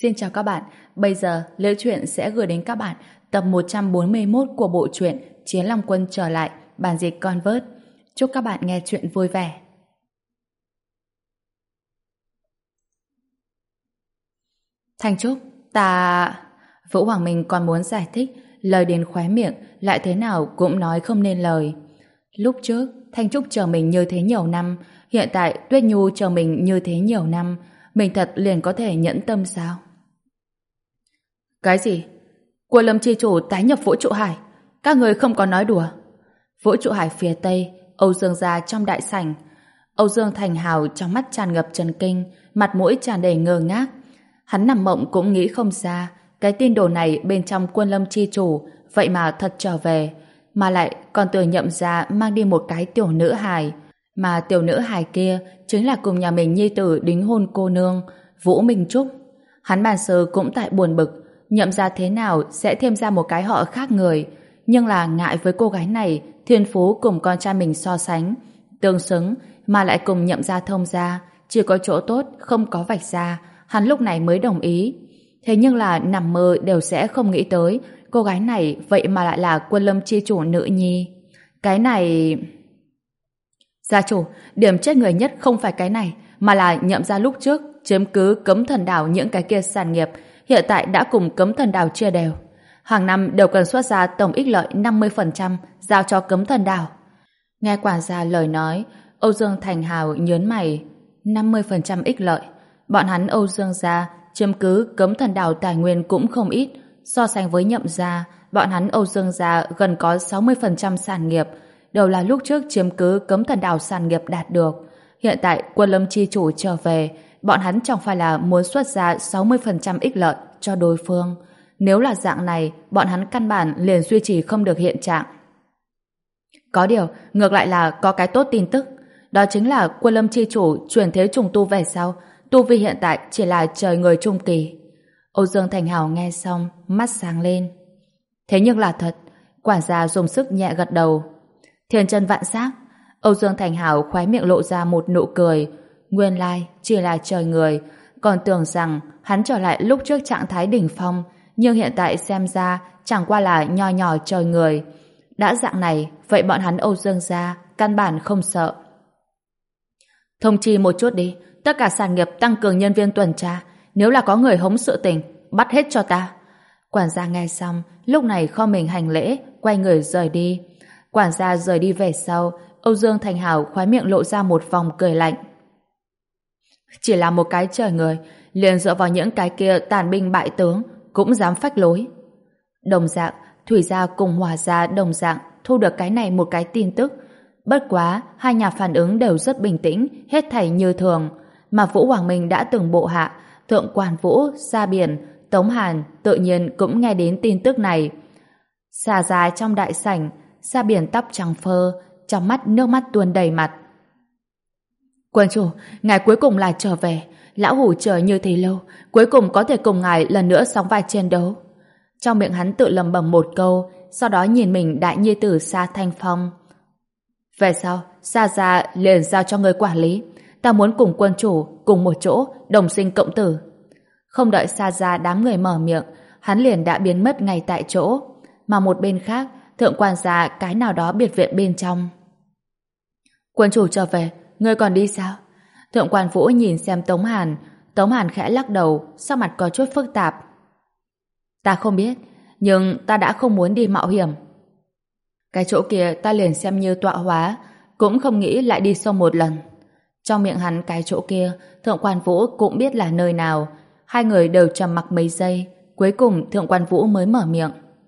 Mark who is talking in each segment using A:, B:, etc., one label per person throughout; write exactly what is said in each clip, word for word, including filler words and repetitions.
A: Xin chào các bạn, bây giờ Liễu Chuyện sẽ gửi đến các bạn tập một trăm bốn mươi mốt của bộ truyện Chiến Long Quân trở lại, bản dịch Convert. Chúc các bạn nghe chuyện vui vẻ. Thanh Trúc, ta... Vũ Hoàng Minh còn muốn giải thích, lời đến khóe miệng, lại thế nào cũng nói không nên lời. Lúc trước, Thanh Trúc chờ mình như thế nhiều năm, hiện tại Tuyết Nhu chờ mình như thế nhiều năm, mình thật liền có thể nhẫn tâm sao? Cái gì? Quân Lâm chi chủ tái nhập Vũ Trụ Hải? Các người không có nói đùa. Vũ Trụ Hải phía tây, Âu Dương gia trong đại sảnh. Âu Dương Thành Hào trong mắt tràn ngập chấn kinh, mặt mũi tràn đầy ngơ ngác. Hắn nằm mộng cũng nghĩ không ra, cái tin đồn này bên trong Quân Lâm chi chủ vậy mà thật trở về, mà lại còn từ Nhậm gia mang đi một cái tiểu nữ hài, mà tiểu nữ hài kia chính là cùng nhà mình nhi tử đính hôn cô nương Vũ Minh Trúc. Hắn bàn sơ cũng tại buồn bực, Nhậm gia thế nào sẽ thêm ra một cái họ khác người, nhưng là ngại với cô gái này thiên phú cùng con trai mình so sánh tương xứng, mà lại cùng Nhậm gia thông gia, chỉ có chỗ tốt không có vạch ra, hắn lúc này mới đồng ý. Thế nhưng là nằm mơ đều sẽ không nghĩ tới cô gái này vậy mà lại là Quân Lâm chi chủ nữ nhi. Cái này... Gia chủ, điểm chết người nhất không phải cái này, mà là Nhậm gia lúc trước chiếm cứ Cấm Thần Đảo những cái kia sản nghiệp, hiện tại đã cùng Cấm Thần Đảo chia đều. Hàng năm đều cần xuất ra tổng ích lợi năm mươi phần trăm giao cho Cấm Thần Đảo. Nghe quản gia lời nói, Âu Dương Thành Hào nhớn mày. năm mươi phần trăm ích lợi. Bọn hắn Âu Dương gia chiếm cứ Cấm Thần Đảo tài nguyên cũng không ít. So sánh với Nhậm gia, bọn hắn Âu Dương gia gần có sáu mươi phần trăm sản nghiệp, đều là lúc trước chiếm cứ Cấm Thần Đảo sản nghiệp đạt được. Hiện tại Quân Lâm chi chủ trở về, bọn hắn chẳng phải là muốn xuất ra sáu mươi phần trăm ích lợi cho đối phương. Nếu là dạng này, bọn hắn căn bản liền duy trì không được hiện trạng. Có điều, ngược lại là có cái tốt tin tức. Đó chính là Quân Lâm chi chủ chuyển thế trùng tu về sau, tu vi hiện tại chỉ là trời người trung kỳ. Âu Dương Thành Hào nghe xong, mắt sáng lên. Thế nhưng là thật, quản gia dùng sức nhẹ gật đầu. Thiên chân vạn giác. Âu Dương Thành Hào khóe miệng lộ ra một nụ cười. Nguyên lai chỉ là trời người, còn tưởng rằng hắn trở lại lúc trước trạng thái đỉnh phong, nhưng hiện tại xem ra chẳng qua là nho nhỏ trời người. Đã dạng này, vậy bọn hắn Âu Dương gia căn bản không sợ. Thông chi một chút đi, tất cả sản nghiệp tăng cường nhân viên tuần tra, nếu là có người hống sự tình, bắt hết cho ta. Quản gia nghe xong, lúc này kho mình hành lễ, quay người rời đi. Quản gia rời đi về sau, Âu Dương Thành Hào khóe miệng lộ ra một vòng cười lạnh. Chỉ là một cái trời người, liền dựa vào những cái kia tàn binh bại tướng, cũng dám phách lối. Đồng dạng, Thủy gia cùng Hòa gia đồng dạng thu được cái này một cái tin tức. Bất quá, hai nhà phản ứng đều rất bình tĩnh, hết thảy như thường. Mà Vũ Hoàng Minh đã từng bộ hạ, Thượng Quan Vũ, Sa Biển, Tống Hàn tự nhiên cũng nghe đến tin tức này. Xà dài trong đại sảnh, Sa Biển tóc trắng phơ, trong mắt nước mắt tuôn đầy mặt. Quân chủ, ngài cuối cùng là trở về. Lão hủ chờ như thế lâu, cuối cùng có thể cùng ngài lần nữa sóng vai chiến đấu. Trong miệng hắn tự lẩm bẩm một câu, sau đó nhìn mình đại nhi tử Sa Thanh Phong. Về sau, Sa gia liền giao cho người quản lý. Ta muốn cùng quân chủ cùng một chỗ đồng sinh cộng tử. Không đợi Sa gia đám người mở miệng, hắn liền đã biến mất ngay tại chỗ. Mà một bên khác, Thượng Quan gia cái nào đó biệt viện bên trong. Quân chủ trở về, ngươi còn đi sao? Thượng Quan Vũ nhìn xem Tống Hàn. Tống Hàn khẽ lắc đầu, sắc mặt có chút phức tạp. Ta không biết, nhưng ta đã không muốn đi mạo hiểm. Cái chỗ kia ta liền xem như tọa hóa, cũng không nghĩ lại đi sâu một lần. Trong miệng hắn cái chỗ kia, Thượng Quan Vũ cũng biết là nơi nào. Hai người đều trầm mặc mấy giây, cuối cùng Thượng Quan Vũ mới mở miệng.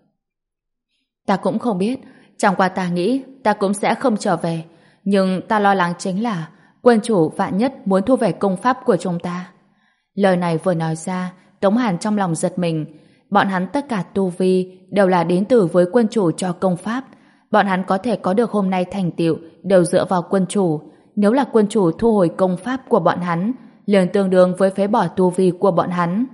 A: Ta cũng không biết, chẳng qua ta nghĩ ta cũng sẽ không trở về, nhưng ta lo lắng chính là quân chủ vạn nhất muốn thu về công pháp của chúng ta. Lời này vừa nói ra, Tống Hàn trong lòng giật mình. Bọn hắn tất cả tu vi đều là đến từ với quân chủ cho công pháp. Bọn hắn có thể có được hôm nay thành tựu đều dựa vào quân chủ. Nếu là quân chủ thu hồi công pháp của bọn hắn, liền tương đương với phế bỏ tu vi của bọn hắn.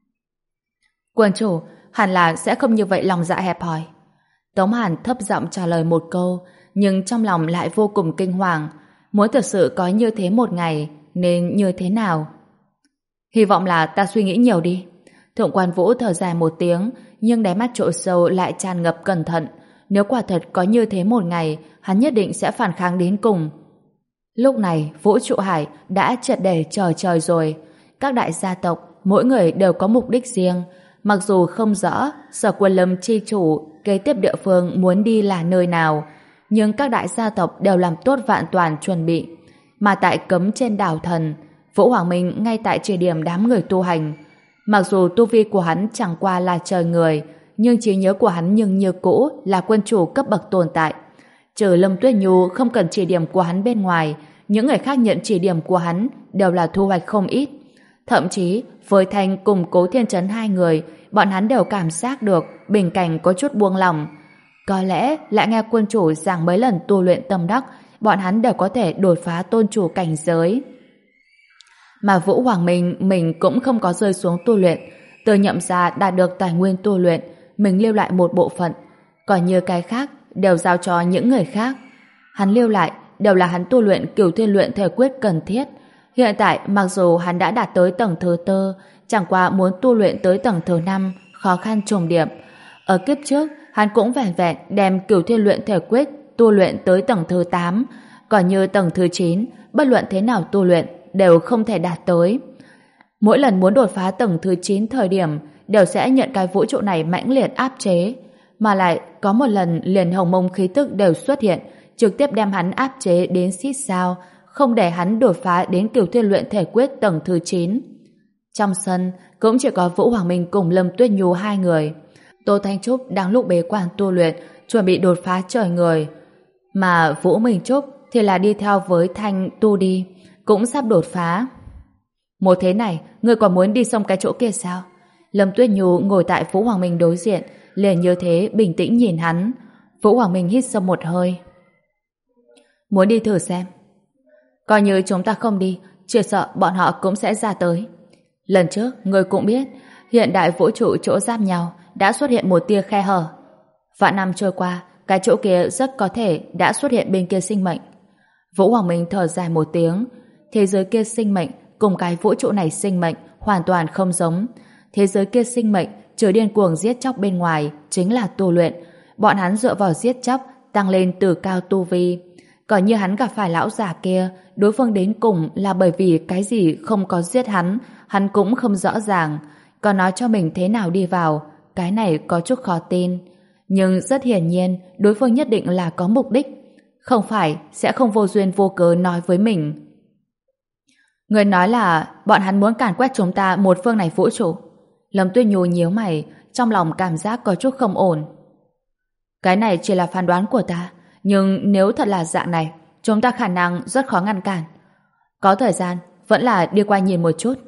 A: Quân chủ hẳn là sẽ không như vậy lòng dạ hẹp hòi. Tống Hàn thấp giọng trả lời một câu, nhưng trong lòng lại vô cùng kinh hoàng. Muốn thật sự có như thế một ngày, nên như thế nào? Hy vọng là ta suy nghĩ nhiều đi. Thượng quan Vũ thở dài một tiếng, nhưng đáy mắt chỗ sâu lại tràn ngập cẩn thận. Nếu quả thật có như thế một ngày, hắn nhất định sẽ phản kháng đến cùng. Lúc này, Vũ Trụ Hải đã triệt để chờ trời rồi. Các đại gia tộc, mỗi người đều có mục đích riêng. Mặc dù không rõ Sở Quân Lâm chi chủ kế tiếp địa phương muốn đi là nơi nào, nhưng các đại gia tộc đều làm tốt vạn toàn chuẩn bị. Mà tại cấm trên đảo thần, Vũ Hoàng Minh ngay tại chỉ điểm đám người tu hành. Mặc dù tu vi của hắn chẳng qua là trời người, nhưng trí nhớ của hắn nhưng như cũ là quân chủ cấp bậc tồn tại. Trừ Lâm Tuyết Nhu không cần chỉ điểm của hắn bên ngoài, những người khác nhận chỉ điểm của hắn đều là thu hoạch không ít. Thậm chí, với Thanh cùng Cố Thiên Trấn hai người, bọn hắn đều cảm giác được bình cảnh có chút buông lỏng. Có lẽ lại nghe quân chủ giảng mấy lần tu luyện tâm đắc, bọn hắn đều có thể đột phá tôn chủ cảnh giới. Mà Vũ Hoàng Minh mình cũng không có rơi xuống tu luyện, từ nhậm gia đạt được tài nguyên tu luyện, mình lưu lại một bộ phận, còn như cái khác đều giao cho những người khác. Hắn lưu lại đều là hắn tu luyện Cửu Thiên Luyện Thể Quyết cần thiết. Hiện tại mặc dù hắn đã đạt tới tầng thứ tư, chẳng qua muốn tu luyện tới tầng thứ năm khó khăn trùng điệp. Ở kiếp trước, hắn cũng vẻn vẹn đem Cửu Thiên Luyện Thể Quyết tu luyện tới tầng thứ tám, còn như tầng thứ chín, bất luận thế nào tu luyện đều không thể đạt tới. Mỗi lần muốn đột phá tầng thứ chín thời điểm, đều sẽ nhận cái vũ trụ này mãnh liệt áp chế, mà lại có một lần liền hồng mông khí tức đều xuất hiện, trực tiếp đem hắn áp chế đến xít sao, không để hắn đột phá đến Cửu Thiên Luyện Thể Quyết tầng thứ chín. Trong sân cũng chỉ có Vũ Hoàng Minh cùng Lâm Tuyết Nhu hai người. Tô Thanh Trúc đang lúc bế quan tu luyện, chuẩn bị đột phá trời người, mà Vũ Minh Trúc thì là đi theo với Thanh tu đi, cũng sắp đột phá. Một thế này, ngươi còn muốn đi xong cái chỗ kia sao? Lâm Tuyết Nhu ngồi tại Vũ Hoàng Minh đối diện, liền như thế bình tĩnh nhìn hắn. Vũ Hoàng Minh hít sâu một hơi. Muốn đi thử xem. Coi như chúng ta không đi, chỉ sợ bọn họ cũng sẽ ra tới. Lần trước, ngươi cũng biết, hiện đại vũ trụ chỗ giáp nhau đã xuất hiện một tia khe hở. Vạn năm trôi qua, cái chỗ kia rất có thể đã xuất hiện bên kia sinh mệnh. Vũ Hoàng Minh thở dài một tiếng. Thế giới kia sinh mệnh cùng cái vũ trụ này sinh mệnh hoàn toàn không giống. Thế giới kia sinh mệnh trừ điên cuồng giết chóc bên ngoài chính là tu luyện. Bọn hắn dựa vào giết chóc tăng lên từ cao tu vi. Còn như hắn gặp phải lão già kia, đối phương đến cùng là bởi vì cái gì không có giết hắn, hắn cũng không rõ ràng. Còn nói cho mình thế nào đi vào, cái này có chút khó tin. Nhưng rất hiển nhiên, đối phương nhất định là có mục đích. Không phải sẽ không vô duyên vô cớ nói với mình. Người nói là bọn hắn muốn càn quét chúng ta một phương này vũ trụ. Lâm Tuyết Nhu nhíu mày, trong lòng cảm giác có chút không ổn. Cái này chỉ là phán đoán của ta, nhưng nếu thật là dạng này, chúng ta khả năng rất khó ngăn cản. Có thời gian, vẫn là đi qua nhìn một chút.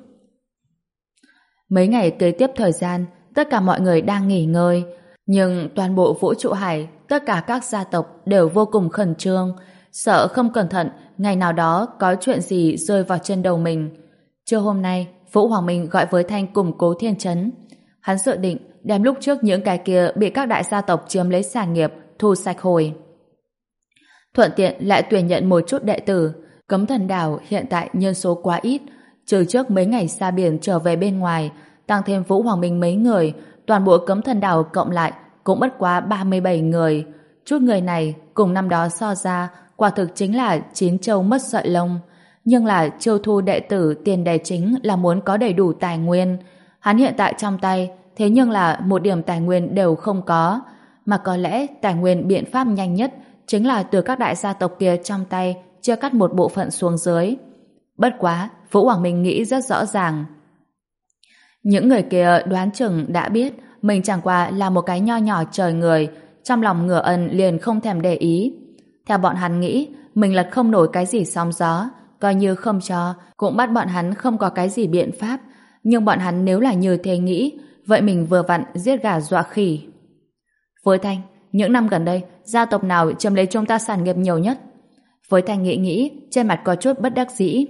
A: Mấy ngày kế tiếp thời gian, tất cả mọi người đang nghỉ ngơi, nhưng toàn bộ vũ trụ hải, tất cả các gia tộc đều vô cùng khẩn trương, sợ không cẩn thận ngày nào đó có chuyện gì rơi vào chân đầu mình. Trưa hôm nay, Vũ Hoàng Minh gọi với Thanh cùng Cố Thiên Trấn. Hắn dự định đem lúc trước những cái kia bị các đại gia tộc chiếm lấy sản nghiệp thu sạch hồi. Thuận tiện lại tuyển nhận một chút đệ tử. Cấm Thần Đảo hiện tại nhân số quá ít, trừ trước mấy ngày xa biển trở về bên ngoài, tăng thêm Vũ Hoàng Minh mấy người, toàn bộ Cấm Thần Đảo cộng lại cũng bất quá ba mươi bảy người. Chút người này cùng năm đó so ra, quả thực chính là chín châu mất sợi lông. Nhưng là chiêu thu đệ tử tiền đề chính là muốn có đầy đủ tài nguyên. Hắn hiện tại trong tay, thế nhưng là một điểm tài nguyên đều không có. Mà có lẽ tài nguyên biện pháp nhanh nhất chính là từ các đại gia tộc kia trong tay chia cắt một bộ phận xuống dưới. Bất quá, Vũ Hoàng Minh nghĩ rất rõ ràng. Những người kia đoán chừng đã biết mình chẳng qua là một cái nho nhỏ trời người, trong lòng ngửa ân liền không thèm để ý. Theo bọn hắn nghĩ, mình lật không nổi cái gì sóng gió, coi như không cho, cũng bắt bọn hắn không có cái gì biện pháp. Nhưng bọn hắn nếu là như thế nghĩ, vậy mình vừa vặn giết gà dọa khỉ. Với Thanh, những năm gần đây, gia tộc nào chiếm lấy chúng ta sản nghiệp nhiều nhất? Với Thanh nghĩ nghĩ, trên mặt có chút bất đắc dĩ.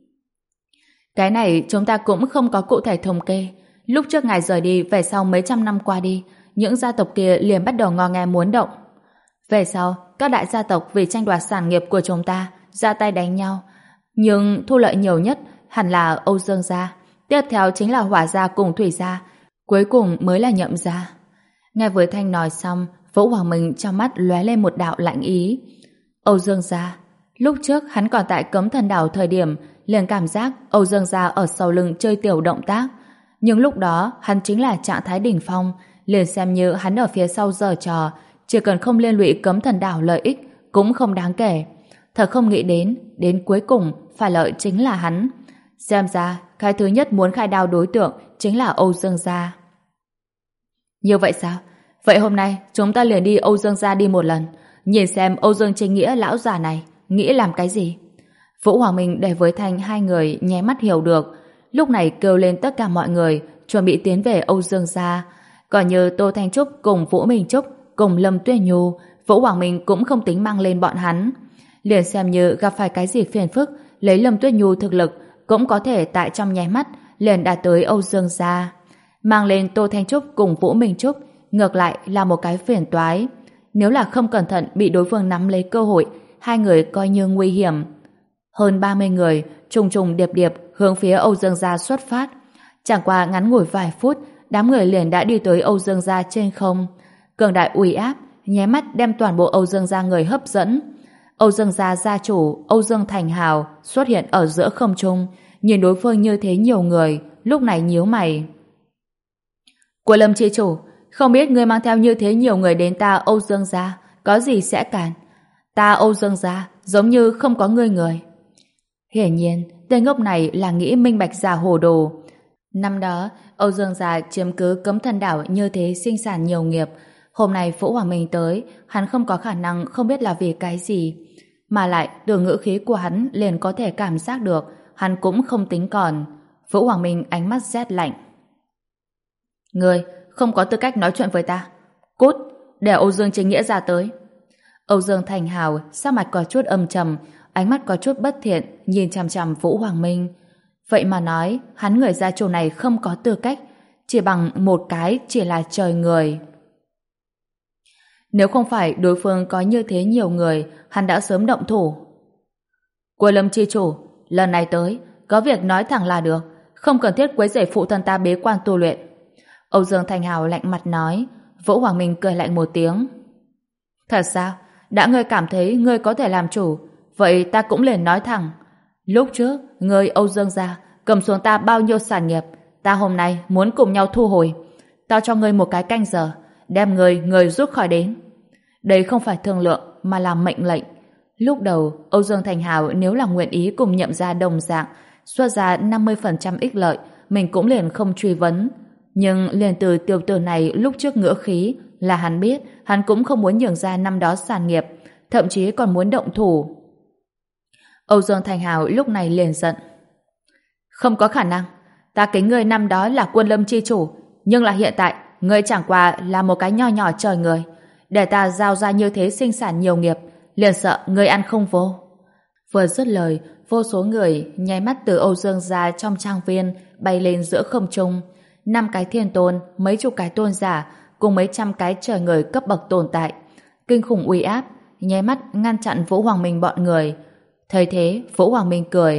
A: Cái này chúng ta cũng không có cụ thể thống kê. Lúc trước ngài rời đi, về sau mấy trăm năm qua đi, những gia tộc kia liền bắt đầu ngò nghe muốn động. Về sau, các đại gia tộc vì tranh đoạt sản nghiệp của chúng ta, ra tay đánh nhau. Nhưng thu lợi nhiều nhất hẳn là Âu Dương gia. Tiếp theo chính là Hỏa gia cùng Thủy gia. Cuối cùng mới là Nhậm gia. Nghe với Thanh nói xong, Vũ Hoàng Minh trong mắt lóe lên một đạo lạnh ý. Âu Dương gia. Lúc trước hắn còn tại Cấm Thần Đảo thời điểm liền cảm giác Âu Dương gia ở sau lưng chơi tiểu động tác. Nhưng lúc đó hắn chính là trạng thái đỉnh phong, liền xem như hắn ở phía sau giở trò, chỉ cần không liên lụy Cấm Thần Đảo lợi ích cũng không đáng kể. Thật không nghĩ đến, đến cuối cùng phải lợi chính là hắn. Xem ra, cái thứ nhất muốn khai đao đối tượng chính là Âu Dương gia. Như vậy sao? Vậy hôm nay chúng ta liền đi Âu Dương gia đi một lần, nhìn xem Âu Dương Chính Nghĩa lão già này nghĩ làm cái gì. Vũ Hoàng Minh để với Thanh hai người nháy mắt hiểu được, lúc này kêu lên tất cả mọi người chuẩn bị tiến về Âu Dương gia. Còn như Tô Thanh Trúc cùng Vũ Minh Trúc cùng Lâm Tuyết Nhu, Vũ Hoàng Minh cũng không tính mang lên bọn hắn. Liền xem như gặp phải cái gì phiền phức, lấy Lâm Tuyết Nhu thực lực cũng có thể tại trong nháy mắt liền đạt tới Âu Dương gia. Mang lên Tô Thanh Trúc cùng Vũ Minh Trúc ngược lại là một cái phiền toái. Nếu là không cẩn thận bị đối phương nắm lấy cơ hội, hai người coi như nguy hiểm. Hơn ba mươi người trùng trùng điệp điệp hướng phía Âu Dương gia xuất phát. Chẳng qua ngắn ngủi vài phút, đám người liền đã đi tới Âu Dương gia trên không. Cường đại uy áp nháy mắt đem toàn bộ Âu Dương gia người hấp dẫn. Âu Dương gia gia chủ Âu Dương Thành Hào xuất hiện ở giữa không trung, nhìn đối phương như thế nhiều người, lúc này nhíu mày. Của Lâm chi chủ, không biết ngươi mang theo như thế nhiều người đến ta Âu Dương gia, có gì sẽ cản? Ta Âu Dương gia giống như không có ngươi người. Hiển nhiên, tên ngốc này là nghĩ minh bạch giả hồ đồ. Năm đó, Âu Dương gia chiếm cứ Cấm Thần Đảo như thế sinh sản nhiều nghiệp. Hôm nay Vũ Hoàng Minh tới, hắn không có khả năng không biết là vì cái gì. Mà lại, từ ngữ khí của hắn liền có thể cảm giác được, hắn cũng không tính còn. Vũ Hoàng Minh ánh mắt rét lạnh. Ngươi không có tư cách nói chuyện với ta. Cút, để Âu Dương Chính Nghĩa ra tới. Âu Dương Thành Hào sắc mặt có chút âm trầm, ánh mắt có chút bất thiện, nhìn chằm chằm Vũ Hoàng Minh. Vậy mà nói, hắn người gia chủ này không có tư cách, chỉ bằng một cái chỉ là trời người. Nếu không phải đối phương có như thế nhiều người, hắn đã sớm động thủ. Của Lâm chi chủ, lần này tới, có việc nói thẳng là được, không cần thiết quấy rầy phụ thân ta bế quan tu luyện. Âu Dương Thành Hào lạnh mặt nói. Vũ Hoàng Minh cười lạnh một tiếng. Thật sao? Đã ngươi cảm thấy ngươi có thể làm chủ, vậy ta cũng liền nói thẳng. Lúc trước, ngươi Âu Dương gia cầm xuống ta bao nhiêu sản nghiệp, ta hôm nay muốn cùng nhau thu hồi. Tao cho ngươi một cái canh giờ, đem ngươi người rút khỏi đến. Đây không phải thương lượng, mà là mệnh lệnh. Lúc đầu, Âu Dương Thành Hào nếu là nguyện ý cùng Nhậm gia đồng dạng, xuất ra năm mươi phần trăm ích lợi, mình cũng liền không truy vấn. Nhưng liền từ tiểu tử này lúc trước ngữ khí là hắn biết hắn cũng không muốn nhường ra năm đó sản nghiệp, thậm chí còn muốn động thủ. Âu Dương Thành Hào lúc này liền giận. Không có khả năng, ta kính ngươi năm đó là Quân Lâm chi chủ, nhưng là hiện tại ngươi chẳng qua là một cái nho nhỏ trời người, để ta giao ra như thế sinh sản nhiều nghiệp, liền sợ ngươi ăn không vô. Vừa dứt lời, vô số người nháy mắt từ Âu Dương gia trong trang viên bay lên giữa không trung. Năm cái thiên tôn, mấy chục cái tôn giả cùng mấy trăm cái trời người cấp bậc tồn tại, kinh khủng uy áp nháy mắt ngăn chặn Vũ Hoàng Minh bọn người. Thấy thế, Vũ Hoàng Minh cười.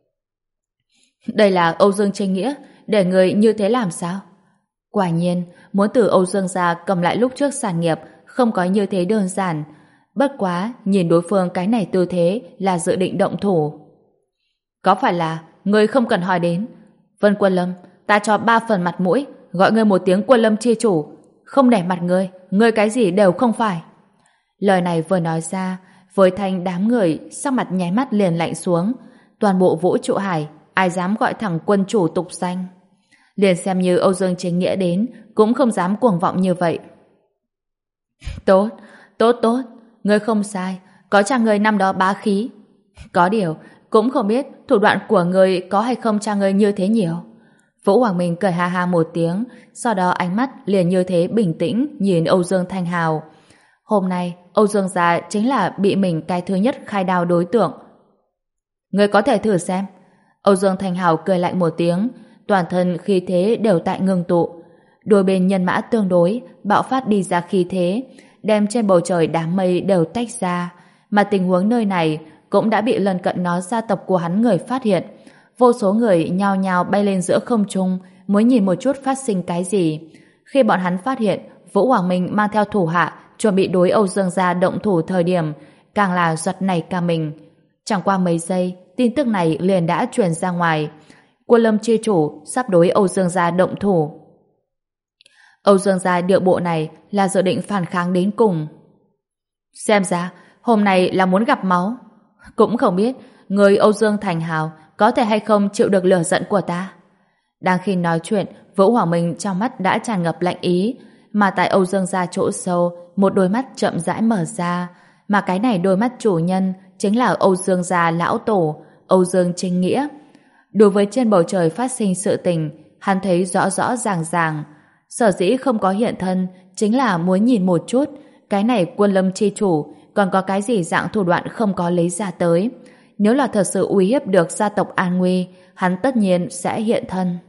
A: Đây là Âu Dương Chính Nghĩa, để người như thế làm sao? Quả nhiên, muốn từ Âu Dương gia cầm lại lúc trước sản nghiệp không có như thế đơn giản. Bất quá, nhìn đối phương cái này tư thế là dự định động thủ. Có phải là người không cần hỏi đến? Vân Quân Lâm, ta cho ba phần mặt mũi, gọi ngươi một tiếng Quân Lâm chi chủ, không để mặt ngươi, ngươi cái gì đều không phải. Lời này vừa nói ra, với thanh đám người sắc mặt nháy mắt liền lạnh xuống. Toàn bộ vũ trụ hải, ai dám gọi thẳng quân chủ tục danh? Liền xem như Âu Dương Chính Nghĩa đến, cũng không dám cuồng vọng như vậy. Tốt, tốt tốt, ngươi không sai, có cha ngươi năm đó bá khí. Có điều, cũng không biết thủ đoạn của ngươi có hay không cha ngươi như thế nhiều. Vũ Hoàng Minh cười ha ha một tiếng, sau đó ánh mắt liền như thế bình tĩnh nhìn Âu Dương Thanh Hào. Hôm nay, Âu Dương gia chính là bị mình cái thứ nhất khai đao đối tượng. Ngươi có thể thử xem. Âu Dương Thanh Hào cười lạnh một tiếng, toàn thân khí thế đều tại ngưng tụ. Đôi bên nhân mã tương đối, bạo phát đi ra khí thế, đem trên bầu trời đám mây đều tách ra. Mà tình huống nơi này cũng đã bị lần cận nó gia tộc của hắn người phát hiện. Vô số người nhao nhao bay lên giữa không trung, muốn nhìn một chút phát sinh cái gì. Khi bọn hắn phát hiện Vũ Hoàng Minh mang theo thủ hạ chuẩn bị đối Âu Dương gia động thủ thời điểm, càng là giật nảy cả mình. Chẳng qua mấy giây, tin tức này liền đã truyền ra ngoài. Quân Lâm chi chủ sắp đối Âu Dương gia động thủ. Âu Dương gia điệu bộ này là dự định phản kháng đến cùng. Xem ra, hôm nay là muốn gặp máu. Cũng không biết, người Âu Dương Thành Hào có thể hay không chịu được lửa giận của ta. Đang khi nói chuyện, Vũ Hoàng Minh trong mắt đã tràn ngập lạnh ý, mà tại Âu Dương gia chỗ sâu, một đôi mắt chậm rãi mở ra, mà cái này đôi mắt chủ nhân chính là Âu Dương gia lão tổ, Âu Dương Chính Nghĩa. Đối với trên bầu trời phát sinh sự tình, hắn thấy rõ rõ ràng ràng. Sở dĩ không có hiện thân chính là muốn nhìn một chút cái này Quân Lâm chi chủ còn có cái gì dạng thủ đoạn không có lấy ra tới. Nếu là thật sự uy hiếp được gia tộc an nguy, hắn tất nhiên sẽ hiện thân.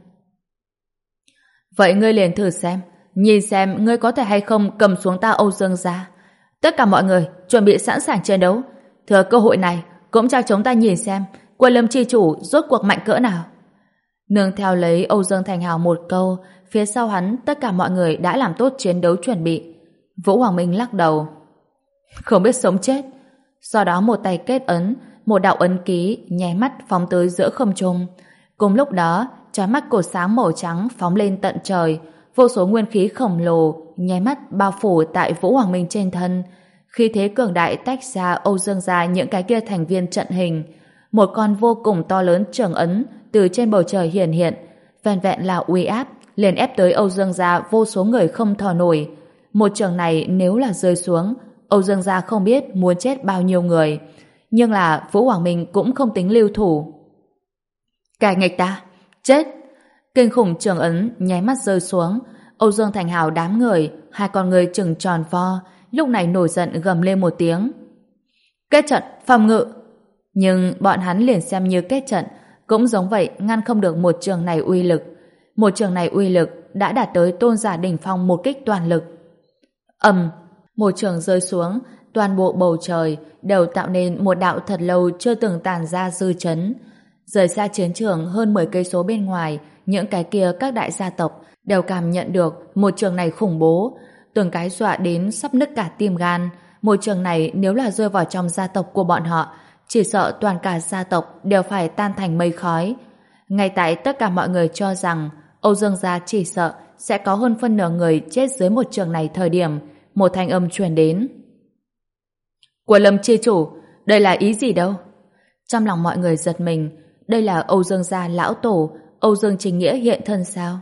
A: Vậy ngươi liền thử xem, nhìn xem ngươi có thể hay không cầm xuống ta Âu Dương gia. Tất cả mọi người chuẩn bị sẵn sàng chiến đấu. Thừa cơ hội này cũng cho chúng ta nhìn xem Quân Lâm chi chủ rốt cuộc mạnh cỡ nào. Nương theo lấy Âu Dương Thành Hào một câu, phía sau hắn tất cả mọi người đã làm tốt chiến đấu chuẩn bị. Vũ Hoàng Minh lắc đầu. Không biết sống chết. Sau đó một tay kết ấn, một đạo ấn ký nháy mắt phóng tới giữa không trung. Cùng lúc đó, chói mắt cột sáng màu trắng phóng lên tận trời, vô số nguyên khí khổng lồ nháy mắt bao phủ tại Vũ Hoàng Minh trên thân. Khi thế cường đại tách ra Âu Dương gia những cái kia thành viên trận hình, một con vô cùng to lớn trường ấn từ trên bầu trời hiển hiện, vẹn vẹn là uy áp liền ép tới Âu Dương gia vô số người không thở nổi. Một trường này nếu là rơi xuống, Âu Dương gia không biết muốn chết bao nhiêu người. Nhưng là Vũ Hoàng Minh cũng không tính lưu thủ. Kẻ nghịch ta, chết! Kinh khủng trường ấn nháy mắt rơi xuống. Âu Dương Thành Hào đám người, hai con người trừng tròn vo, lúc này nổi giận gầm lên một tiếng. Kết trận, phòng ngự! Nhưng bọn hắn liền xem như kết trận, cũng giống vậy ngăn không được một trường này uy lực. Một trường này uy lực đã đạt tới tôn giả đỉnh phong một kích toàn lực. Ầm, một trường rơi xuống, toàn bộ bầu trời đều tạo nên một đạo thật lâu chưa từng tàn ra dư chấn. Rời xa chiến trường hơn mười cây số bên ngoài, những cái kia các đại gia tộc đều cảm nhận được một trường này khủng bố, từng cái dọa đến sắp nứt cả tim gan. Một trường này nếu là rơi vào trong gia tộc của bọn họ, chỉ sợ toàn cả gia tộc đều phải tan thành mây khói. Ngay tại tất cả mọi người cho rằng Âu Dương gia chỉ sợ sẽ có hơn phân nửa người chết dưới một trường này thời điểm, một thanh âm truyền đến. Quân Lâm chi chủ, đây là ý gì đâu? Trong lòng mọi người giật mình, đây là Âu Dương gia lão tổ, Âu Dương Chính Nghĩa hiện thân sao?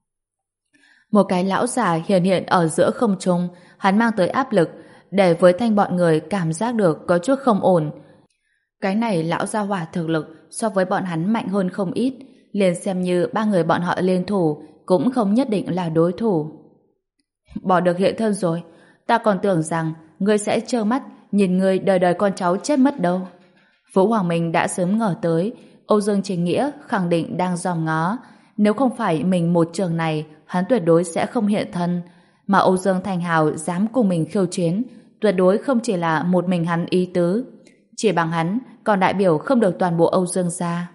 A: Một cái lão già hiện hiện ở giữa không trung, hắn mang tới áp lực, để với thanh bọn người cảm giác được có chút không ổn. Cái này lão gia hỏa thực lực so với bọn hắn mạnh hơn không ít, liền xem như ba người bọn họ liên thủ cũng không nhất định là đối thủ. Bỏ được hiện thân rồi, ta còn tưởng rằng ngươi sẽ trơ mắt nhìn ngươi đời đời con cháu chết mất đâu. Vũ Hoàng Minh đã sớm ngờ tới Âu Dương Chính Nghĩa khẳng định đang dòm ngó, nếu không phải mình một trường này hắn tuyệt đối sẽ không hiện thân, mà Âu Dương Thành Hào dám cùng mình khiêu chiến tuyệt đối không chỉ là một mình hắn ý tứ, chỉ bằng hắn còn đại biểu không được toàn bộ Âu Dương gia.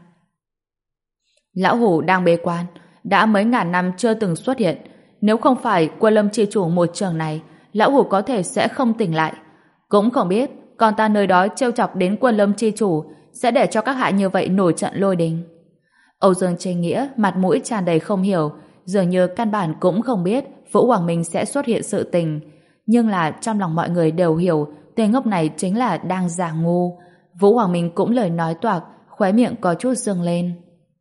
A: Lão Hủ đang bế quan, đã mấy ngàn năm chưa từng xuất hiện, nếu không phải Quân Lâm chi chủ một trường này, Lão Hủ có thể sẽ không tỉnh lại. Cũng không biết còn ta nơi đó trêu chọc đến Quân Lâm chi chủ sẽ để cho các hạ như vậy nổi trận lôi đình. Âu Dương Chính Nghĩa mặt mũi tràn đầy không hiểu, dường như căn bản cũng không biết Vũ Hoàng Minh sẽ xuất hiện sự tình, nhưng là trong lòng mọi người đều hiểu tên ngốc này chính là đang giả ngu. Vũ Hoàng Minh cũng lời nói toạc, khóe miệng có chút dương lên.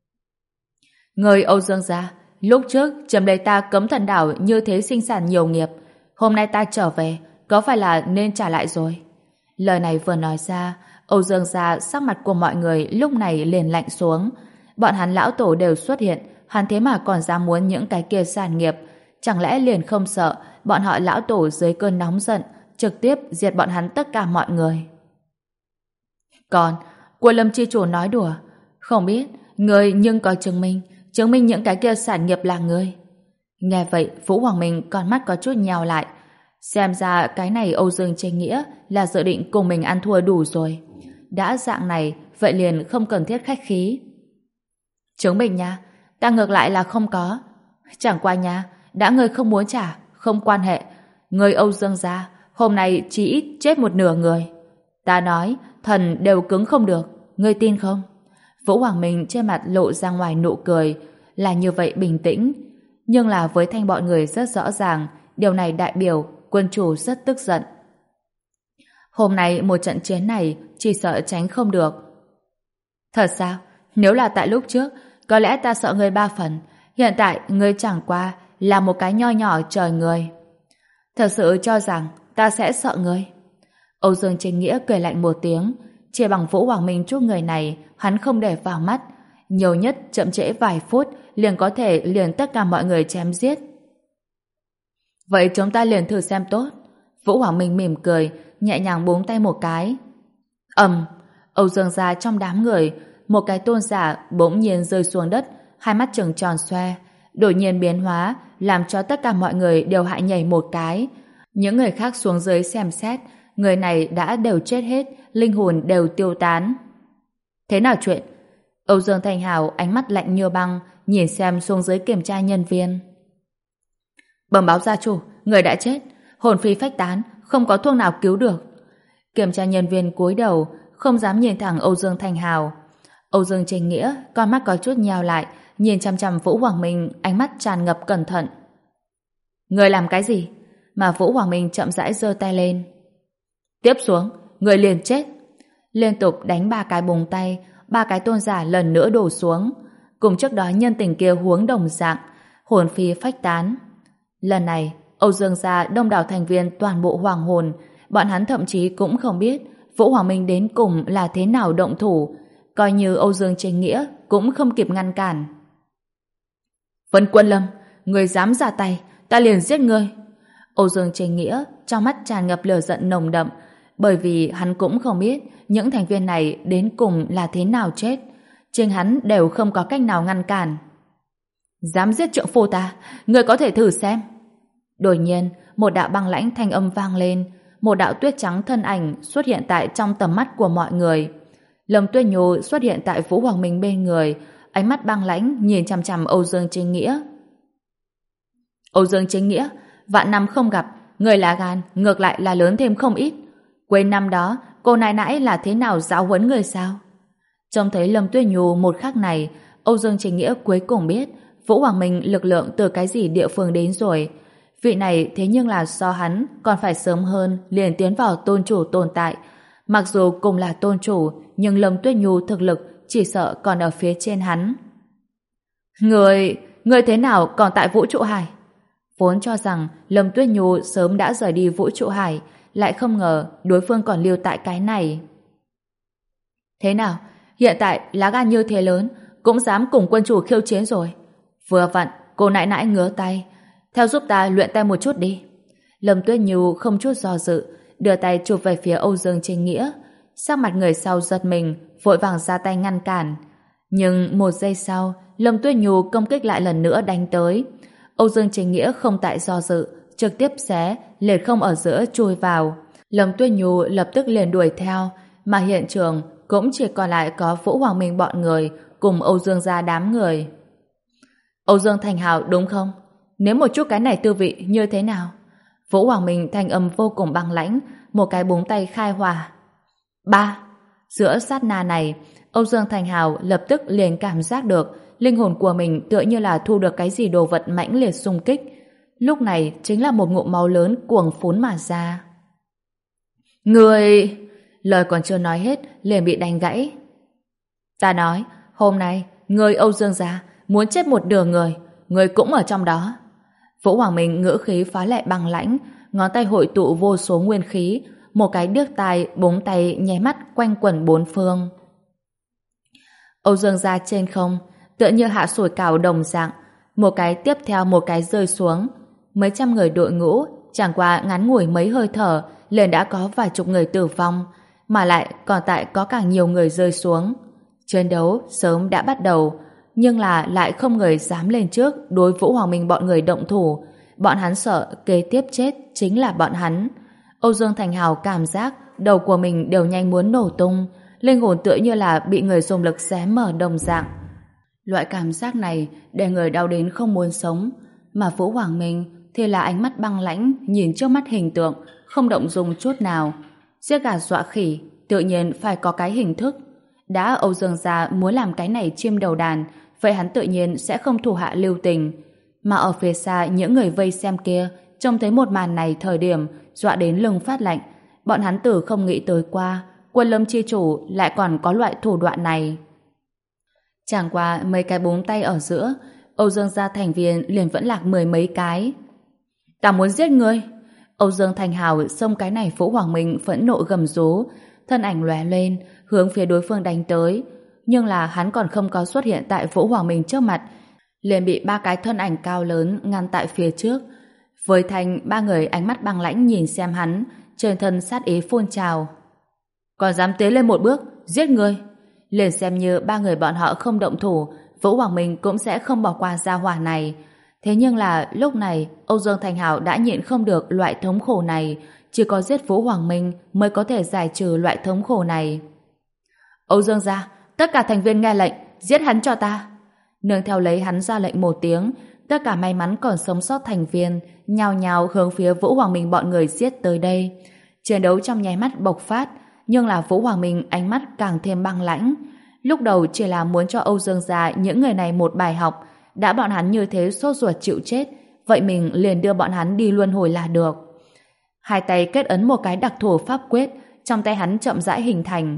A: Người Âu Dương gia, lúc trước chấm đầy ta cấm thần đảo như thế sinh sản nhiều nghiệp, hôm nay ta trở về, có phải là nên trả lại rồi? Lời này vừa nói ra, Âu Dương gia sắc mặt của mọi người lúc này liền lạnh xuống. Bọn hắn lão tổ đều xuất hiện, hắn thế mà còn dám muốn những cái kia sản nghiệp, chẳng lẽ liền không sợ bọn họ lão tổ dưới cơn nóng giận trực tiếp diệt bọn hắn tất cả mọi người? Còn Quân Lâm chi chủ nói đùa, không biết người nhưng có chứng minh, chứng minh những cái kia sản nghiệp là người. Nghe vậy Vũ Hoàng Minh con mắt có chút nhào lại, xem ra cái này Âu Dương Chính Nghĩa là dự định cùng mình ăn thua đủ rồi. Đã dạng này vậy liền không cần thiết khách khí. Chứng minh nha, ta ngược lại là không có, Chẳng qua nha, đã ngươi không muốn trả, không quan hệ. Ngươi Âu Dương gia, hôm nay chỉ ít chết một nửa người. Ta nói, thần đều cứng không được, ngươi tin không? Vũ Hoàng Minh trên mặt lộ ra ngoài nụ cười, là như vậy bình tĩnh. Nhưng là với thanh bọn người rất rõ ràng, điều này đại biểu quân chủ rất tức giận. Hôm nay một trận chiến này chỉ sợ tránh không được. Thật sao? Nếu là tại lúc trước, có lẽ ta sợ ngươi ba phần. Hiện tại ngươi chẳng qua là một cái nho nhỏ trời người. Thật sự cho rằng ta sẽ sợ ngươi? Âu Dương Chính Nghĩa cười lạnh một tiếng. Chỉ bằng Vũ Hoàng Minh chút người này, hắn không để vào mắt. Nhiều nhất chậm trễ vài phút liền có thể liền tất cả mọi người chém giết. Vậy chúng ta liền thử xem tốt. Vũ Hoàng Minh mỉm cười, nhẹ nhàng búng tay một cái. Ầm, Âu Dương gia trong đám người, một cái tôn giả bỗng nhiên rơi xuống đất, hai mắt trừng tròn xoe, đột nhiên biến hóa, làm cho tất cả mọi người đều hại nhảy một cái. Những người khác xuống dưới xem xét, người này đã đều chết hết, linh hồn đều tiêu tán. Thế nào chuyện? Âu Dương Thành Hào ánh mắt lạnh như băng, nhìn xem xuống dưới kiểm tra nhân viên. Bẩm báo gia chủ, người đã chết, hồn phi phách tán, không có thuốc nào cứu được. Kiểm tra nhân viên cúi đầu, không dám nhìn thẳng Âu Dương Thành Hào. Âu Dương Trình Nghĩa, con mắt có chút nheo lại, nhìn chăm chăm Vũ Hoàng Minh, ánh mắt tràn ngập cẩn thận. Người làm cái gì? Mà Vũ Hoàng Minh chậm rãi giơ tay lên. Tiếp xuống, người liền chết. Liên tục đánh ba cái búng tay, ba cái tôn giả lần nữa đổ xuống. Cùng trước đó nhân tình kia huống đồng dạng, hồn phi phách tán. Lần này, Âu Dương gia đông đảo thành viên toàn bộ hoàng hồn, bọn hắn thậm chí cũng không biết Vũ Hoàng Minh đến cùng là thế nào động thủ, coi như Âu Dương Chính Nghĩa cũng không kịp ngăn cản. Vân Quân Lâm, người dám ra tay, ta liền giết ngươi. Âu Dương Chính Nghĩa trong mắt tràn ngập lửa giận nồng đậm, bởi vì hắn cũng không biết những thành viên này đến cùng là thế nào chết, chính hắn đều không có cách nào ngăn cản. Dám giết trượng phu ta, người có thể thử xem. Đột nhiên, một đạo băng lãnh thanh âm vang lên, một đạo tuyết trắng thân ảnh xuất hiện tại trong tầm mắt của mọi người. Lâm Tuyết Nhu xuất hiện tại Vũ Hoàng Minh bên người, ánh mắt băng lãnh nhìn chằm chằm Âu Dương Chính Nghĩa. Âu Dương Chính Nghĩa, vạn năm không gặp, người lá gan ngược lại là lớn thêm không ít. Quên năm đó, cô nãi nãi là thế nào giáo huấn người sao? Trông thấy Lâm Tuyết Nhu một khắc này, Âu Dương Chính Nghĩa cuối cùng biết Vũ Hoàng Minh lực lượng từ cái gì địa phương đến rồi. Vị này thế nhưng là so hắn còn phải sớm hơn liền tiến vào tôn chủ tồn tại. Mặc dù cùng là tôn chủ, nhưng Lâm Tuyết Nhu thực lực chỉ sợ còn ở phía trên hắn. Người, người thế nào còn tại vũ trụ hải? Vốn cho rằng Lâm Tuyết Nhu sớm đã rời đi vũ trụ hải, lại không ngờ đối phương còn lưu tại cái này. Thế nào? Hiện tại lá gan như thế lớn, cũng dám cùng quân chủ khiêu chiến rồi. Vừa vặn, cô nãi nãi ngứa tay. Theo giúp ta luyện tay một chút đi. Lâm Tuyết Nhu không chút do dự, đưa tay chụp về phía Âu Dương Chính Nghĩa. Sắc mặt người sau giật mình, vội vàng ra tay ngăn cản. Nhưng một giây sau, Lâm Tuyết Nhu công kích lại lần nữa đánh tới. Âu Dương Chính Nghĩa không tại do dự, trực tiếp xé, liệt không ở giữa chui vào. Lâm Tuyết Nhu lập tức liền đuổi theo, mà hiện trường cũng chỉ còn lại có Vũ Hoàng Minh bọn người cùng Âu Dương gia đám người. Âu Dương Thành Hào đúng không? Nếu một chút cái này tư vị như thế nào? Vũ Hoàng Minh thanh âm vô cùng băng lãnh, một cái búng tay khai hỏa. Ba! Giữa sát na này, Âu Dương Thành Hào lập tức liền cảm giác được linh hồn của mình tựa như là thu được cái gì đồ vật mãnh liệt xung kích. Lúc này chính là một ngụm máu lớn cuồng phún mà ra. Người... Lời còn chưa nói hết liền bị đánh gãy. Ta nói, hôm nay người Âu Dương gia muốn chết một nửa người, người cũng ở trong đó. Vũ Hoàng Minh ngữ khí phá lệ băng lãnh, ngón tay hội tụ vô số nguyên khí, một cái điếc tai búng tay nháy mắt quanh quẩn bốn phương. Âu Dương gia trên không tựa như hạ sủi cảo đồng dạng, một cái tiếp theo một cái rơi xuống. Mấy trăm người đội ngũ chẳng qua ngắn ngủi mấy hơi thở liền đã có vài chục người tử vong, mà lại còn tại có càng nhiều người rơi xuống. Chiến đấu sớm đã bắt đầu, nhưng là lại không người dám lên trước đối Vũ Hoàng Minh bọn người động thủ. Bọn hắn sợ kế tiếp chết chính là bọn hắn. Âu Dương Thành Hào cảm giác đầu của mình đều nhanh muốn nổ tung, linh hồn tựa như là bị người dùng lực xé mở đồng dạng. Loại cảm giác này để người đau đến không muốn sống. Mà Vũ Hoàng Minh thì là ánh mắt băng lãnh nhìn trước mắt hình tượng, không động dung chút nào. Giết gà dọa khỉ, tự nhiên phải có cái hình thức. Đã Âu Dương gia muốn làm cái này chim đầu đàn, vậy hắn tự nhiên sẽ không thủ hạ lưu tình. Mà ở phía xa những người vây xem kia trông thấy một màn này thời điểm dọa đến lưng phát lạnh. Bọn hắn tử không nghĩ tới qua Quân Lâm chi chủ lại còn có loại thủ đoạn này. Chẳng qua mấy cái búng tay ở giữa, Âu Dương gia thành viên liền vẫn lạc mười mấy cái. Ta muốn giết ngươi! Âu Dương Thành Hào xông cái này Vũ Hoàng Minh phẫn nộ gầm rú, thân ảnh lóe lên hướng phía đối phương đánh tới, nhưng là hắn còn không có xuất hiện tại Vũ Hoàng Minh trước mặt, liền bị ba cái thân ảnh cao lớn ngăn tại phía trước. Với thành ba người ánh mắt băng lãnh nhìn xem hắn, trên thân sát ý phun trào. Còn dám tiến lên một bước, giết ngươi! Liền xem như ba người bọn họ không động thủ, Vũ Hoàng Minh cũng sẽ không bỏ qua gia hỏa này. Thế nhưng là lúc này Âu Dương Thành Hào đã nhịn không được loại thống khổ này, chỉ có giết Vũ Hoàng Minh mới có thể giải trừ loại thống khổ này. Âu Dương gia, tất cả thành viên nghe lệnh, giết hắn cho ta! Nương theo lấy hắn ra lệnh một tiếng, tất cả may mắn còn sống sót thành viên nhào nhào hướng phía Vũ Hoàng Minh bọn người giết tới đây. Chiến đấu trong nháy mắt bộc phát, nhưng là Vũ Hoàng Minh ánh mắt càng thêm băng lãnh. Lúc đầu chỉ là muốn cho Âu Dương gia những người này một bài học, đã bọn hắn như thế sốt ruột chịu chết, vậy mình liền đưa bọn hắn đi luân hồi là được. Hai tay kết ấn một cái đặc thù pháp quyết, trong tay hắn chậm rãi hình thành.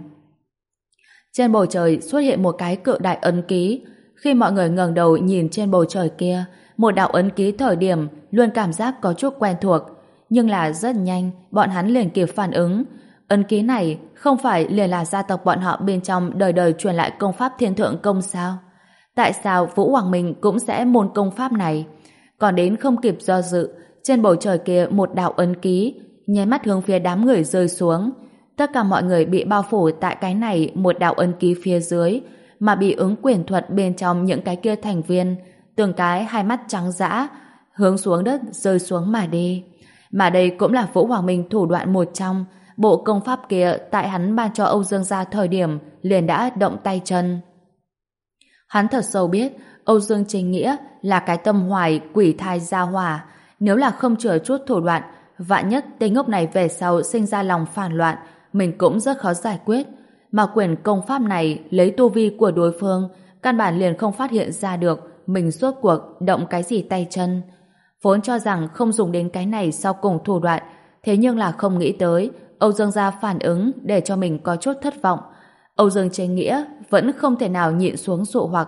A: Trên bầu trời xuất hiện một cái cự đại ấn ký. Khi mọi người ngẩng đầu nhìn trên bầu trời kia, một đạo ấn ký thời điểm luôn cảm giác có chút quen thuộc, nhưng là rất nhanh bọn hắn liền kịp phản ứng. Ấn ký này không phải liền là gia tộc bọn họ bên trong đời đời truyền lại công pháp Thiên Thượng Công sao? Tại sao Vũ Hoàng Minh cũng sẽ môn công pháp này? Còn đến không kịp do dự, trên bầu trời kia một đạo ấn ký nháy mắt hướng phía đám người rơi xuống. Tất cả mọi người bị bao phủ tại cái này một đạo ấn ký phía dưới, mà bị ứng quyền thuật bên trong những cái kia thành viên, từng cái hai mắt trắng dã, hướng xuống đất rơi xuống mà đi. Mà đây cũng là Vũ Hoàng Minh thủ đoạn một trong, bộ công pháp kia tại hắn ban cho Âu Dương gia thời điểm liền đã động tay chân. Hắn thật sâu biết Âu Dương Chính Nghĩa là cái tâm hoài quỷ thai gia hỏa, nếu là không chừa chút thủ đoạn, vạn nhất tên ngốc này về sau sinh ra lòng phản loạn, mình cũng rất khó giải quyết. Mà quyền công pháp này lấy tu vi của đối phương, căn bản liền không phát hiện ra được mình suốt cuộc động cái gì tay chân. Vốn cho rằng không dùng đến cái này sau cùng thủ đoạn, thế nhưng là không nghĩ tới Âu Dương gia phản ứng để cho mình có chút thất vọng. Âu Dương Chính Nghĩa vẫn không thể nào nhịn xuống dụ hoặc.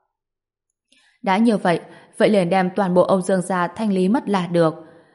A: Đã như vậy, vậy liền đem toàn bộ Âu Dương gia thanh lý mất là được.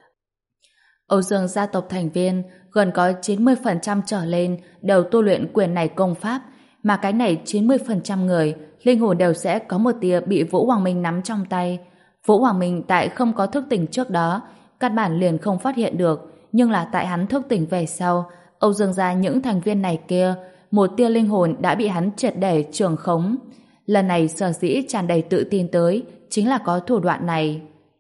A: Âu Dương gia tộc thành viên gần có chín mươi phần trăm trở lên đều tu luyện quyền này công pháp, mà cái này chín mươi phần trăm người linh hồn đều sẽ có một tia bị Vũ Hoàng Minh nắm trong tay. Vũ Hoàng Minh tại không có thức tỉnh trước đó, căn bản liền không phát hiện được, nhưng là tại hắn thức tỉnh về sau, Âu Dương gia những thành viên này kia, một tia linh hồn đã bị hắn triệt để trường khống. Lần này sở dĩ tràn đầy tự tin tới, chính là có thủ đoạn này.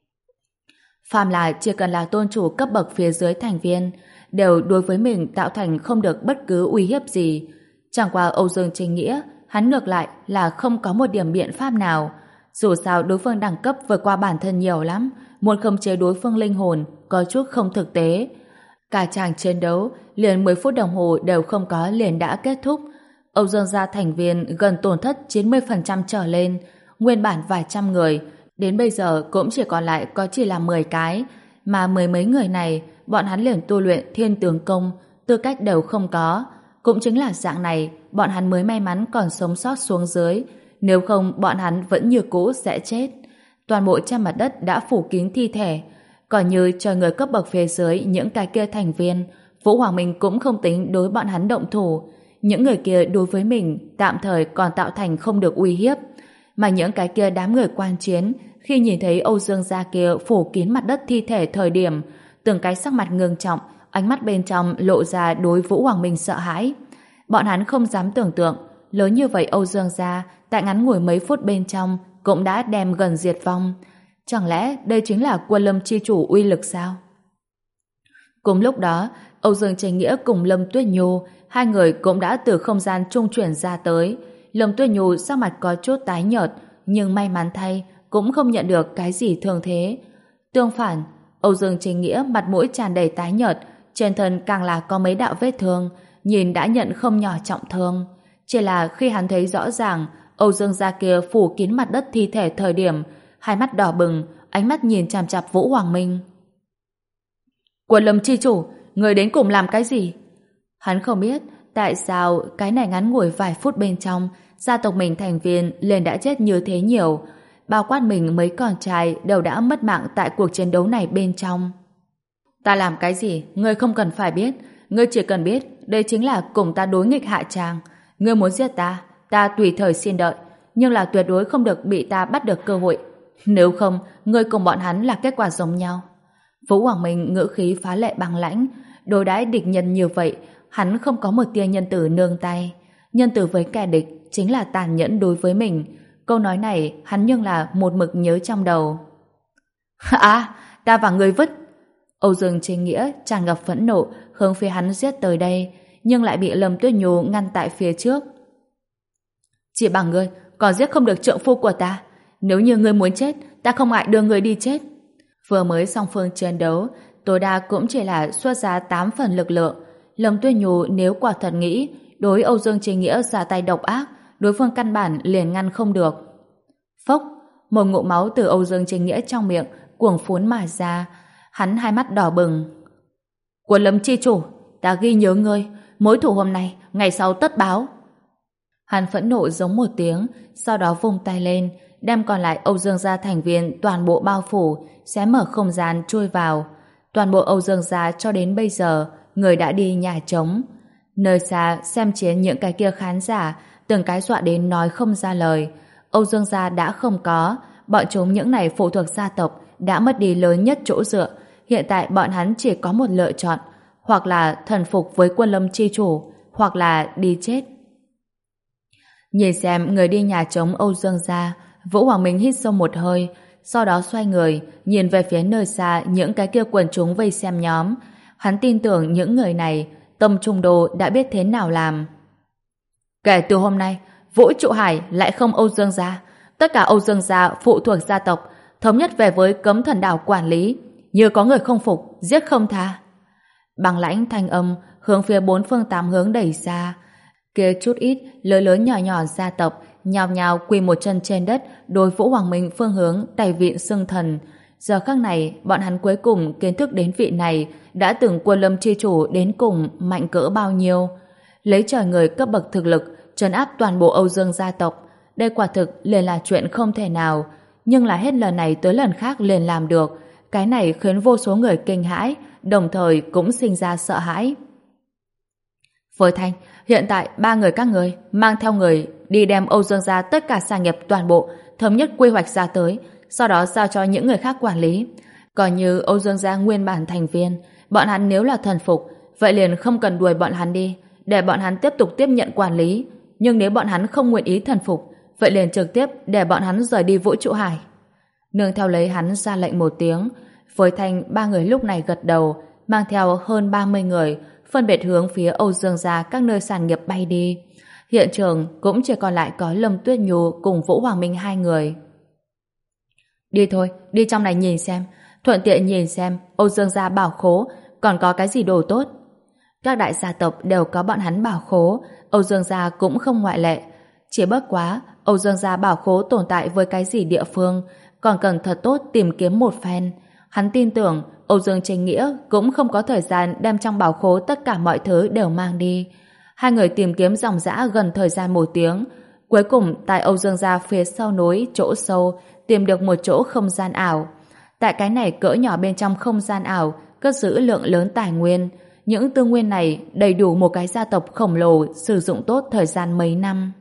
A: Phàm là chỉ cần là tôn chủ cấp bậc phía dưới thành viên, đều đối với mình tạo thành không được bất cứ uy hiếp gì. Chẳng qua Âu Dương Chính Nghĩa, hắn ngược lại là không có một điểm biện pháp nào. Dù sao đối phương đẳng cấp vượt qua bản thân nhiều lắm, muốn khống chế đối phương linh hồn có chút không thực tế. Cả chàng chiến đấu liền mười phút đồng hồ đều không có liền đã kết thúc. Âu Dương gia thành viên gần tổn thất chín mươi phần trăm trở lên, nguyên bản vài trăm người, đến bây giờ cũng chỉ còn lại có chỉ là mười cái, mà mười mấy người này, bọn hắn liền tu luyện Thiên Tướng Công, tư cách đều không có. Cũng chính là dạng này, bọn hắn mới may mắn còn sống sót xuống dưới, nếu không bọn hắn vẫn như cũ sẽ chết. Toàn bộ trên mặt đất đã phủ kín thi thể, còn như chờ người cấp bậc phía dưới những cái kia thành viên, Vũ Hoàng Minh cũng không tính đối bọn hắn động thủ. Những người kia đối với mình tạm thời còn tạo thành không được uy hiếp, mà những cái kia đám người quan chiến khi nhìn thấy Âu Dương gia kia phủ kín mặt đất thi thể thời điểm, từng cái sắc mặt ngưng trọng, ánh mắt bên trong lộ ra đối Vũ Hoàng Minh sợ hãi. Bọn hắn không dám tưởng tượng lớn như vậy Âu Dương gia tại ngắn ngủi mấy phút bên trong cũng đã đem gần diệt vong. Chẳng lẽ đây chính là Quân Lâm chi chủ uy lực sao? Cùng lúc đó, Âu Dương Chính Nghĩa cùng Lâm Tuyết Nhu, hai người cũng đã từ không gian trung chuyển ra tới. Lâm Tuyết Nhu sắc mặt có chút tái nhợt, nhưng may mắn thay cũng không nhận được cái gì thương thế. Tương phản, Âu Dương Chính Nghĩa mặt mũi tràn đầy tái nhợt, trên thân càng là có mấy đạo vết thương, nhìn đã nhận không nhỏ trọng thương. Chỉ là khi hắn thấy rõ ràng Âu Dương gia kia phủ kín mặt đất thi thể thời điểm, hai mắt đỏ bừng, ánh mắt nhìn chằm chằm Vũ Hoàng Minh. Quân Lâm chi chủ, người đến cùng làm cái gì? Hắn không biết tại sao cái này ngắn ngủi vài phút bên trong, gia tộc mình thành viên liền đã chết như thế nhiều, bao quát mình mấy con trai đều đã mất mạng tại cuộc chiến đấu này bên trong. Ta làm cái gì, ngươi không cần phải biết, ngươi chỉ cần biết đây chính là cùng ta đối nghịch hạ tràng. Ngươi muốn giết ta, ta tùy thời xin đợi, nhưng là tuyệt đối không được bị ta bắt được cơ hội. Nếu không, ngươi cùng bọn hắn là kết quả giống nhau. Vũ Hoàng Minh ngữ khí phá lệ băng lãnh, đối đãi địch nhân như vậy, hắn không có một tia nhân tử nương tay. Nhân tử với kẻ địch chính là tàn nhẫn đối với mình. Câu nói này hắn nhưng là một mực nhớ trong đầu. À, ta và ngươi vứt. Âu Dương Chính Nghĩa tràn ngập phẫn nộ hướng phía hắn giết tới đây, nhưng lại bị Lâm Tuyết Nhu ngăn tại phía trước. Chỉ bằng ngươi còn giết không được trượng phu của ta. Nếu như ngươi muốn chết, ta không ngại đưa ngươi đi chết. Vừa mới song phương chiến đấu, tối đa cũng chỉ là xuất ra tám phần lực lượng. Lâm Tuyết Nhu nếu quả thật nghĩ đối Âu Dương Chính Nghĩa ra tay độc ác, đối phương căn bản liền ngăn không được. Phốc, một ngụm máu từ Âu Dương Chính Nghĩa trong miệng cuồng phún mà ra, hắn hai mắt đỏ bừng. Quân Lâm chi chủ, ta ghi nhớ ngươi, mối thù hôm nay, ngày sau tất báo. Hắn phẫn nộ giống một tiếng, sau đó vung tay lên, đem còn lại Âu Dương gia thành viên toàn bộ bao phủ, xé mở không gian chui vào. Toàn bộ Âu Dương gia cho đến bây giờ, người đã đi nhà trống. Nơi xa xem chiến những cái kia khán giả, từng cái dọa đến nói không ra lời. Âu Dương gia đã không có, bọn chúng những này phụ thuộc gia tộc đã mất đi lớn nhất chỗ dựa. Hiện tại bọn hắn chỉ có một lựa chọn, hoặc là thần phục với Quân Lâm chi chủ, hoặc là đi chết. Nhìn xem người đi nhà trống Âu Dương gia, Vũ Hoàng Minh hít sâu một hơi, sau đó xoay người, nhìn về phía nơi xa những cái kia quần chúng vây xem nhóm. Hắn tin tưởng những người này, tâm trung đồ đã biết thế nào làm. Kể từ hôm nay, Vũ Trụ Hải lại không Âu Dương gia. Tất cả Âu Dương gia phụ thuộc gia tộc, thống nhất về với Cấm Thần Đảo quản lý. Như có người không phục, giết không tha. Băng lãnh thanh âm hướng phía bốn phương tám hướng đẩy ra. Kia chút ít, lớn lớn nhỏ nhỏ gia tộc nhào nhào quỳ một chân trên đất đối Vũ Hoàng Minh phương hướng tay vịn xưng thần. Giờ khắc này, bọn hắn cuối cùng kiến thức đến vị này đã từng Quân Lâm chi chủ đến cùng mạnh cỡ bao nhiêu. Lấy trời người cấp bậc thực lực trấn áp toàn bộ Âu Dương gia tộc. Đây quả thực liền là chuyện không thể nào, nhưng là hết lần này tới lần khác liền làm được. Cái này khiến vô số người kinh hãi, đồng thời cũng sinh ra sợ hãi. Với Thanh, hiện tại ba người các người mang theo người đi đem Âu Dương gia tất cả sản nghiệp toàn bộ thống nhất quy hoạch ra tới, sau đó giao cho những người khác quản lý. Còn như Âu Dương gia nguyên bản thành viên, bọn hắn nếu là thần phục, vậy liền không cần đuổi bọn hắn đi, để bọn hắn tiếp tục tiếp nhận quản lý. Nhưng nếu bọn hắn không nguyện ý thần phục, vậy liền trực tiếp để bọn hắn rời đi Vũ Trụ Hải. Nương theo lấy hắn ra lệnh một tiếng, với Thanh ba người lúc này gật đầu, mang theo hơn ba mươi người phân biệt hướng phía Âu Dương gia các nơi sản nghiệp bay đi. Hiện trường cũng chỉ còn lại có Lâm Tuyết Nhu cùng Vũ Hoàng Minh hai người. Đi thôi, đi trong này nhìn xem, thuận tiện nhìn xem Âu Dương gia bảo khố còn có cái gì đồ tốt. Các đại gia tộc đều có bọn hắn bảo khố, Âu Dương gia cũng không ngoại lệ. Chỉ bất quá, Âu Dương gia bảo khố tồn tại với cái gì địa phương, còn cần thật tốt tìm kiếm một phen. Hắn tin tưởng Âu Dương Chính Nghĩa cũng không có thời gian đem trong bảo khố tất cả mọi thứ đều mang đi. Hai người tìm kiếm dòng dã gần thời gian một tiếng. Cuối cùng tại Âu Dương gia phía sau núi chỗ sâu tìm được một chỗ không gian ảo. Tại cái này cỡ nhỏ bên trong không gian ảo cất giữ lượng lớn tài nguyên. Những tư nguyên này đầy đủ một cái gia tộc khổng lồ sử dụng tốt thời gian mấy năm.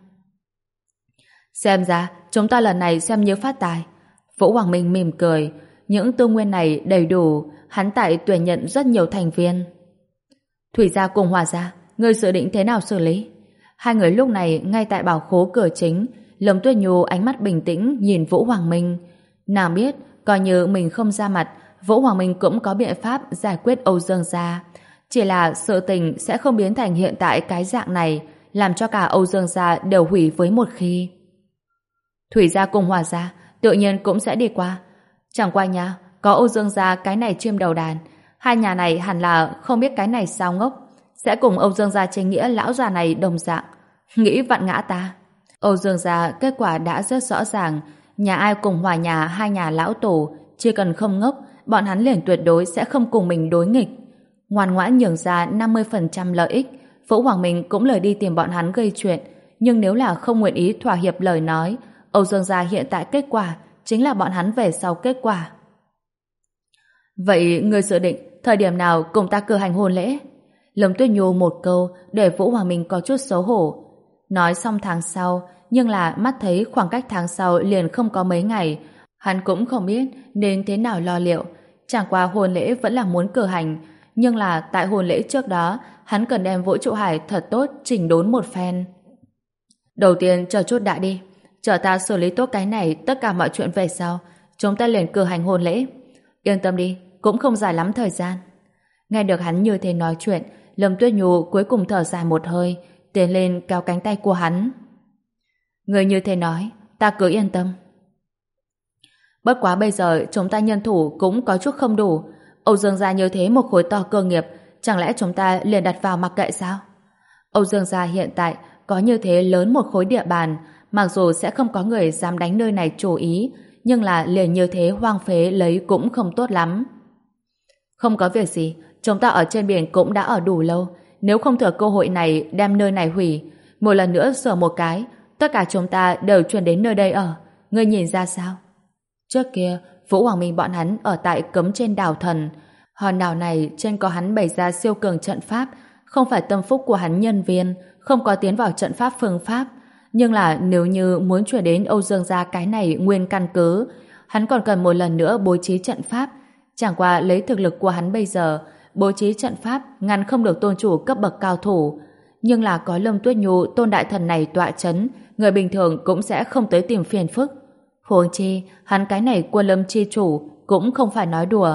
A: Xem ra chúng ta lần này xem như phát tài. Vũ Hoàng Minh mỉm cười. Những tư nguyên này đầy đủ, hắn tại tuyển nhận rất nhiều thành viên. Thủy gia cùng Hỏa gia, ngươi dự định thế nào xử lý? Hai người lúc này ngay tại bảo khố cửa chính, Lâm Tuyết Nhu ánh mắt bình tĩnh nhìn Vũ Hoàng Minh. Nàng biết, coi như mình không ra mặt, Vũ Hoàng Minh cũng có biện pháp giải quyết Âu Dương gia. Chỉ là sự tình sẽ không biến thành hiện tại cái dạng này, làm cho cả Âu Dương gia đều hủy với một khi. Thủy gia cùng Hỏa gia tự nhiên cũng sẽ đi qua. Chẳng qua nha, có Âu Dương gia cái này chim đầu đàn. Hai nhà này hẳn là không biết cái này sao ngốc, sẽ cùng Âu Dương gia chính nghĩa lão già này đồng dạng. Nghĩ vặn ngã ta. Âu Dương gia kết quả đã rất rõ ràng, nhà ai cùng hòa nhà hai nhà lão tổ, chỉ cần không ngốc, bọn hắn liền tuyệt đối sẽ không cùng mình đối nghịch. Ngoan ngoãn nhường ra năm mươi phần trăm lợi ích, Vũ Hoàng Minh cũng lời đi tìm bọn hắn gây chuyện, nhưng nếu là không nguyện ý thỏa hiệp lời nói, Âu Dương gia hiện tại kết quả chính là bọn hắn về sau kết quả. Vậy ngươi dự định thời điểm nào cùng ta cử hành hôn lễ? Lâm Tuyết Nhu một câu để Vũ Hoàng Minh có chút xấu hổ. Nói xong tháng sau, nhưng là mắt thấy khoảng cách tháng sau liền không có mấy ngày, hắn cũng không biết nên thế nào lo liệu. Chẳng qua hôn lễ vẫn là muốn cử hành, nhưng là tại hôn lễ trước đó, hắn cần đem Vũ Trụ Hải thật tốt chỉnh đốn một phen. Đầu tiên chờ chút đã đi, chờ ta xử lý tốt cái này, tất cả mọi chuyện về sau, chúng ta liền cử hành hôn lễ. Yên tâm đi, cũng không dài lắm thời gian. Nghe được hắn như thế nói chuyện, Lâm Tuyết Nhu cuối cùng thở dài một hơi, tiến lên kéo cánh tay của hắn. Người như thế nói, ta cứ yên tâm. Bất quá bây giờ chúng ta nhân thủ cũng có chút không đủ. Âu Dương gia như thế một khối to cơ nghiệp, chẳng lẽ chúng ta liền đặt vào mặc kệ sao? Âu Dương gia hiện tại có như thế lớn một khối địa bàn, mặc dù sẽ không có người dám đánh nơi này chủ ý, nhưng là liền như thế hoang phế lấy cũng không tốt lắm. Không có việc gì, chúng ta ở trên biển cũng đã ở đủ lâu, nếu không thừa cơ hội này đem nơi này hủy, một lần nữa sửa một cái, tất cả chúng ta đều chuyển đến nơi đây ở. Ngươi nhìn ra sao? Trước kia, Vũ Hoàng Minh bọn hắn ở tại cấm trên đảo thần. Hòn đảo này trên có hắn bày ra siêu cường trận pháp, không phải tâm phúc của hắn nhân viên, không có tiến vào trận pháp phương pháp. Nhưng là nếu như muốn chuyển đến Âu Dương gia cái này nguyên căn cứ, hắn còn cần một lần nữa bố trí trận pháp. Chẳng qua lấy thực lực của hắn bây giờ, bố trí trận pháp ngăn không được tôn chủ cấp bậc cao thủ. Nhưng là có Lâm Tuyết Nhu tôn đại thần này tọa chấn, người bình thường cũng sẽ không tới tìm phiền phức. Huống chi, hắn cái này Quân Lâm chi chủ cũng không phải nói đùa.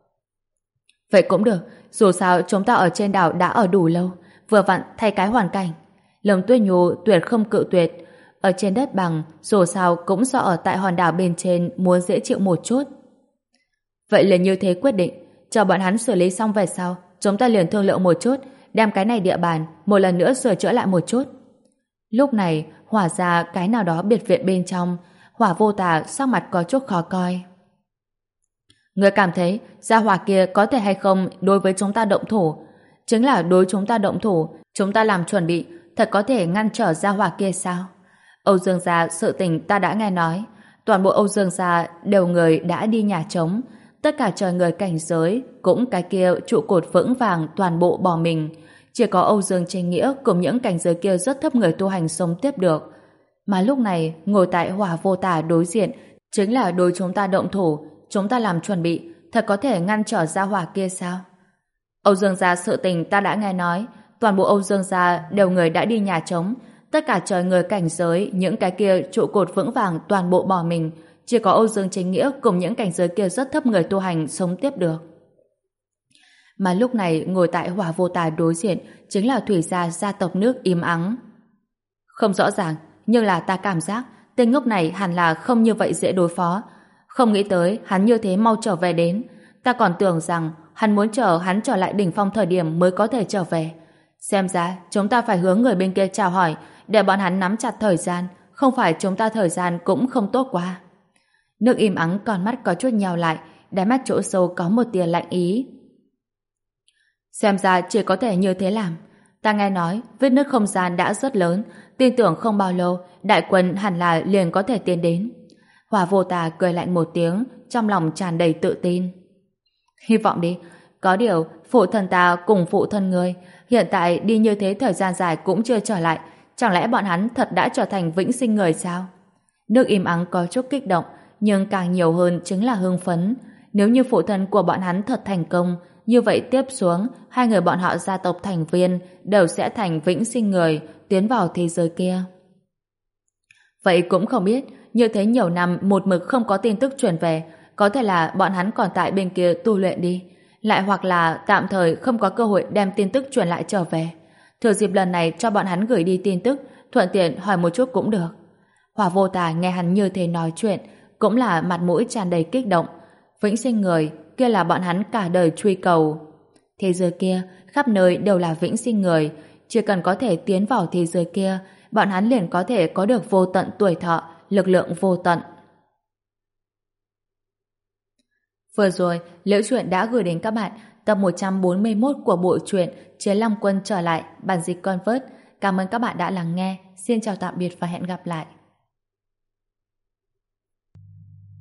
A: Vậy cũng được, dù sao chúng ta ở trên đảo đã ở đủ lâu, vừa vặn thay cái hoàn cảnh. Lâm Tuyết Nhu tuyệt không cự tuyệt, ở trên đất bằng, dù sao cũng do ở tại hòn đảo bên trên muốn dễ chịu một chút. Vậy liền như thế quyết định, chờ bọn hắn xử lý xong về sau, chúng ta liền thương lượng một chút, đem cái này địa bàn một lần nữa sửa chữa lại một chút. Lúc này, Hỏa ra cái nào đó biệt viện bên trong, Hỏa Vô Tà sắc mặt có chút khó coi. Người cảm thấy gia hỏa kia có thể hay không đối với chúng ta động thủ? Chính là đối chúng ta động thủ, chúng ta làm chuẩn bị, thật có thể ngăn trở gia hỏa kia sao? Âu Dương gia sự tình ta đã nghe nói, toàn bộ Âu Dương gia đều người đã đi nhà trống, tất cả trời người cảnh giới, cũng cái kia trụ cột vững vàng toàn bộ bỏ mình. Chỉ có Âu Dương Chính Nghĩa cùng những cảnh giới kia rất thấp người tu hành sống tiếp được. Mà lúc này, ngồi tại Hỏa Vô Tà đối diện, chính là đối chúng ta động thủ, chúng ta làm chuẩn bị, thật có thể ngăn trở gia hỏa kia sao? Âu Dương gia sự tình ta đã nghe nói, toàn bộ Âu Dương gia đều người đã đi nhà trống, tất cả trời người cảnh giới, những cái kia trụ cột vững vàng toàn bộ bỏ mình, chỉ có Âu Dương Chính Nghĩa cùng những cảnh giới kia rất thấp người tu hành sống tiếp được. Mà lúc này ngồi tại Hỏa Vô Tà đối diện chính là Thủy gia gia tộc nước Im Ắng. Không rõ ràng, nhưng là ta cảm giác tên ngốc này hẳn là không như vậy dễ đối phó. Không nghĩ tới hắn như thế mau trở về đến. Ta còn tưởng rằng hắn muốn chờ hắn trở lại đỉnh phong thời điểm mới có thể trở về. Xem ra chúng ta phải hướng người bên kia chào hỏi để bọn hắn nắm chặt thời gian, không phải chúng ta thời gian cũng không tốt quá. Nước Im Ắng con mắt có chút nheo lại, đáy mắt chỗ sâu có một tia lạnh ý. Xem ra chỉ có thể như thế làm. Ta nghe nói vết nứt không gian đã rất lớn, tin tưởng không bao lâu đại quân hẳn là liền có thể tiến đến. Hỏa Vô Tà cười lạnh một tiếng, trong lòng tràn đầy tự tin. Hy vọng đi, có điều phụ thân ta cùng phụ thân ngươi hiện tại đi như thế thời gian dài cũng chưa trở lại, chẳng lẽ bọn hắn thật đã trở thành vĩnh sinh người sao? Nước Im Ắng có chút kích động, nhưng càng nhiều hơn chính là hưng phấn. Nếu như phụ thân của bọn hắn thật thành công, như vậy tiếp xuống, hai người bọn họ gia tộc thành viên đều sẽ thành vĩnh sinh người, tiến vào thế giới kia. Vậy cũng không biết, như thế nhiều năm một mực không có tin tức truyền về, có thể là bọn hắn còn tại bên kia tu luyện đi, lại hoặc là tạm thời không có cơ hội đem tin tức truyền lại trở về. Thừa dịp lần này cho bọn hắn gửi đi tin tức, thuận tiện hỏi một chút cũng được. Hỏa Vô Tà nghe hắn như thế nói chuyện, cũng là mặt mũi tràn đầy kích động. Vĩnh sinh người, kia là bọn hắn cả đời truy cầu. Thế giới kia, khắp nơi đều là vĩnh sinh người, chỉ cần có thể tiến vào thế giới kia, bọn hắn liền có thể có được vô tận tuổi thọ, lực lượng vô tận. Vừa rồi, Liễu Chuyện đã gửi đến các bạn tập một trăm bốn mươi mốt của bộ truyện Chiến Long Quân trở lại, bản dịch Convert. Cảm ơn các bạn đã lắng nghe. Xin chào tạm biệt và hẹn gặp lại.